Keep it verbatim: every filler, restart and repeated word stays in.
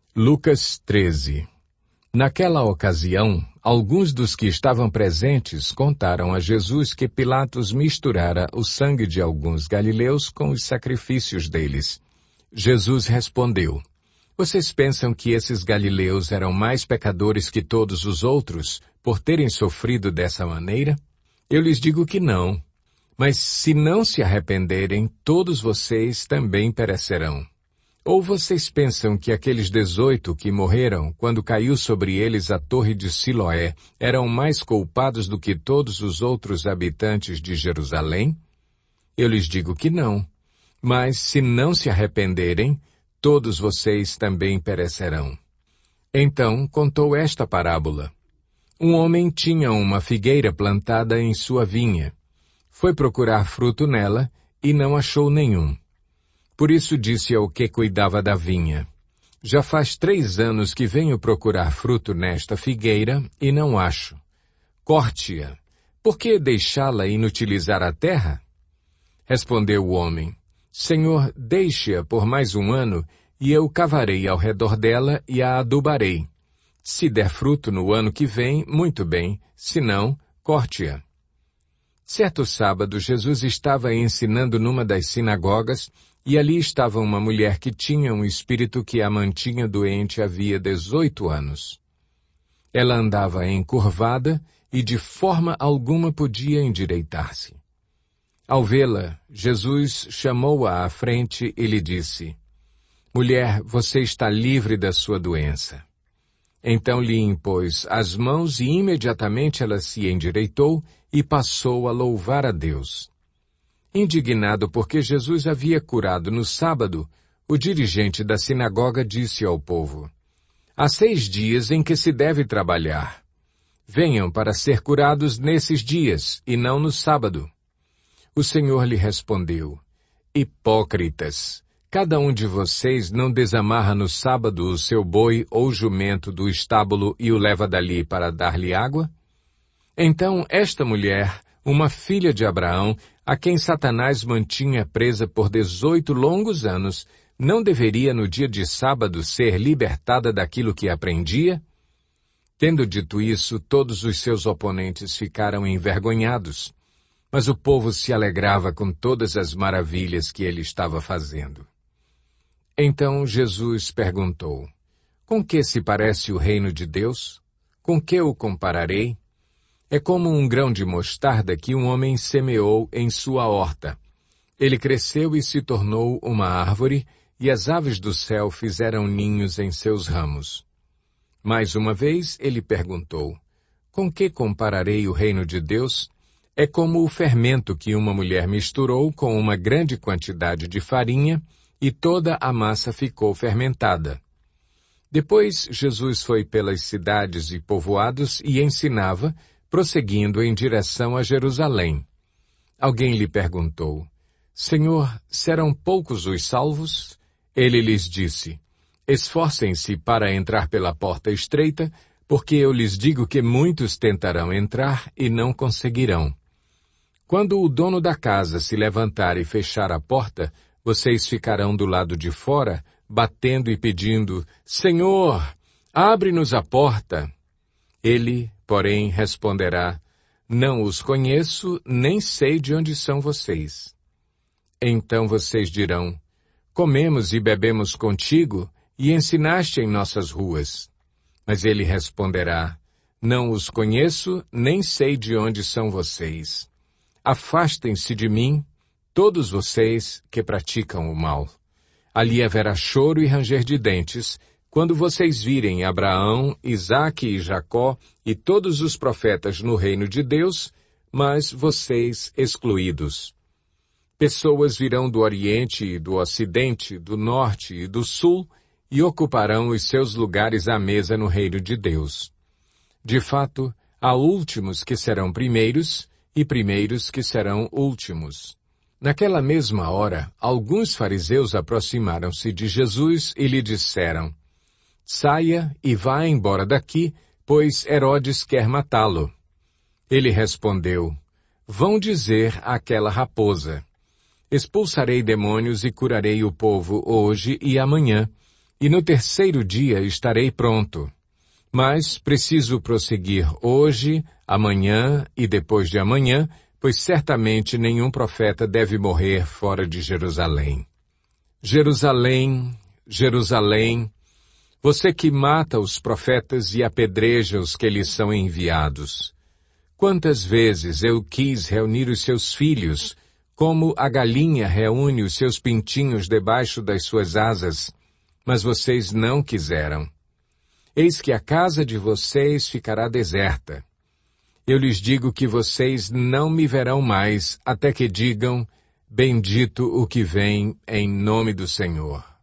Lucas treze. Naquela ocasião, alguns dos que estavam presentes contaram a Jesus que Pilatos misturara o sangue de alguns galileus com os sacrifícios deles. Jesus respondeu: Vocês pensam que esses galileus eram mais pecadores que todos os outros, por terem sofrido dessa maneira? Eu lhes digo que não. Mas se não se arrependerem, todos vocês também perecerão. Ou vocês pensam que aqueles dezoito que morreram, quando caiu sobre eles a torre de Siloé, eram mais culpados do que todos os outros habitantes de Jerusalém? Eu lhes digo que não. Mas se não se arrependerem, todos vocês também perecerão. Então contou esta parábola. Um homem tinha uma figueira plantada em sua vinha. Foi procurar fruto nela e não achou nenhum. Por isso disse ao que cuidava da vinha: Já faz três anos que venho procurar fruto nesta figueira e não acho. Corte-a. Por que deixá-la inutilizar a terra? Respondeu o homem: Senhor, deixe-a por mais um ano, e eu cavarei ao redor dela e a adubarei. Se der fruto no ano que vem, muito bem, se não, corte-a. Certo sábado, Jesus estava ensinando numa das sinagogas, e ali estava uma mulher que tinha um espírito que a mantinha doente havia dezoito anos. Ela andava encurvada e de forma alguma podia endireitar-se. Ao vê-la, Jesus chamou-a à frente e lhe disse: Mulher, você está livre da sua doença. Então lhe impôs as mãos e imediatamente ela se endireitou e passou a louvar a Deus. Indignado porque Jesus havia curado no sábado, o dirigente da sinagoga disse ao povo: Há seis dias em que se deve trabalhar. Venham para ser curados nesses dias, e não no sábado. O Senhor lhe respondeu: Hipócritas! Cada um de vocês não desamarra no sábado o seu boi ou jumento do estábulo e o leva dali para dar-lhe água? Então esta mulher, uma filha de Abraão, a quem Satanás mantinha presa por dezoito longos anos, não deveria no dia de sábado ser libertada daquilo que aprendia? Tendo dito isso, todos os seus oponentes ficaram envergonhados, mas o povo se alegrava com todas as maravilhas que ele estava fazendo. Então Jesus perguntou: Com que se parece o reino de Deus? Com que o compararei? É como um grão de mostarda que um homem semeou em sua horta. Ele cresceu e se tornou uma árvore, e as aves do céu fizeram ninhos em seus ramos. Mais uma vez ele perguntou: Com que compararei o reino de Deus? É como o fermento que uma mulher misturou com uma grande quantidade de farinha, e toda a massa ficou fermentada. Depois Jesus foi pelas cidades e povoados e ensinava, prosseguindo em direção a Jerusalém. Alguém lhe perguntou: Senhor, serão poucos os salvos? Ele lhes disse: Esforcem-se para entrar pela porta estreita, porque eu lhes digo que muitos tentarão entrar e não conseguirão. Quando o dono da casa se levantar e fechar a porta, vocês ficarão do lado de fora, batendo e pedindo: Senhor, abre-nos a porta. Ele, porém, responderá: Não os conheço, nem sei de onde são vocês. Então vocês dirão: Comemos e bebemos contigo, e ensinaste em nossas ruas. Mas ele responderá: Não os conheço, nem sei de onde são vocês. Afastem-se de mim, todos vocês que praticam o mal. Ali haverá choro e ranger de dentes, quando vocês virem Abraão, Isaque e Jacó e todos os profetas no reino de Deus, mas vocês excluídos. Pessoas virão do Oriente e do Ocidente, do Norte e do Sul, e ocuparão os seus lugares à mesa no reino de Deus. De fato, há últimos que serão primeiros, e primeiros que serão últimos. Naquela mesma hora, alguns fariseus aproximaram-se de Jesus e lhe disseram: Saia e vá embora daqui, pois Herodes quer matá-lo. Ele respondeu: Vão dizer àquela raposa: Expulsarei demônios e curarei o povo hoje e amanhã, E no terceiro dia estarei pronto. Mas preciso prosseguir hoje, amanhã e depois de amanhã, pois certamente nenhum profeta deve morrer fora de Jerusalém. Jerusalém, Jerusalém, você que mata os profetas e apedreja os que lhes são enviados. Quantas vezes eu quis reunir os seus filhos, como a galinha reúne os seus pintinhos debaixo das suas asas, mas vocês não quiseram. Eis que a casa de vocês ficará deserta. Eu lhes digo que vocês não me verão mais, até que digam, bendito o que vem em nome do Senhor.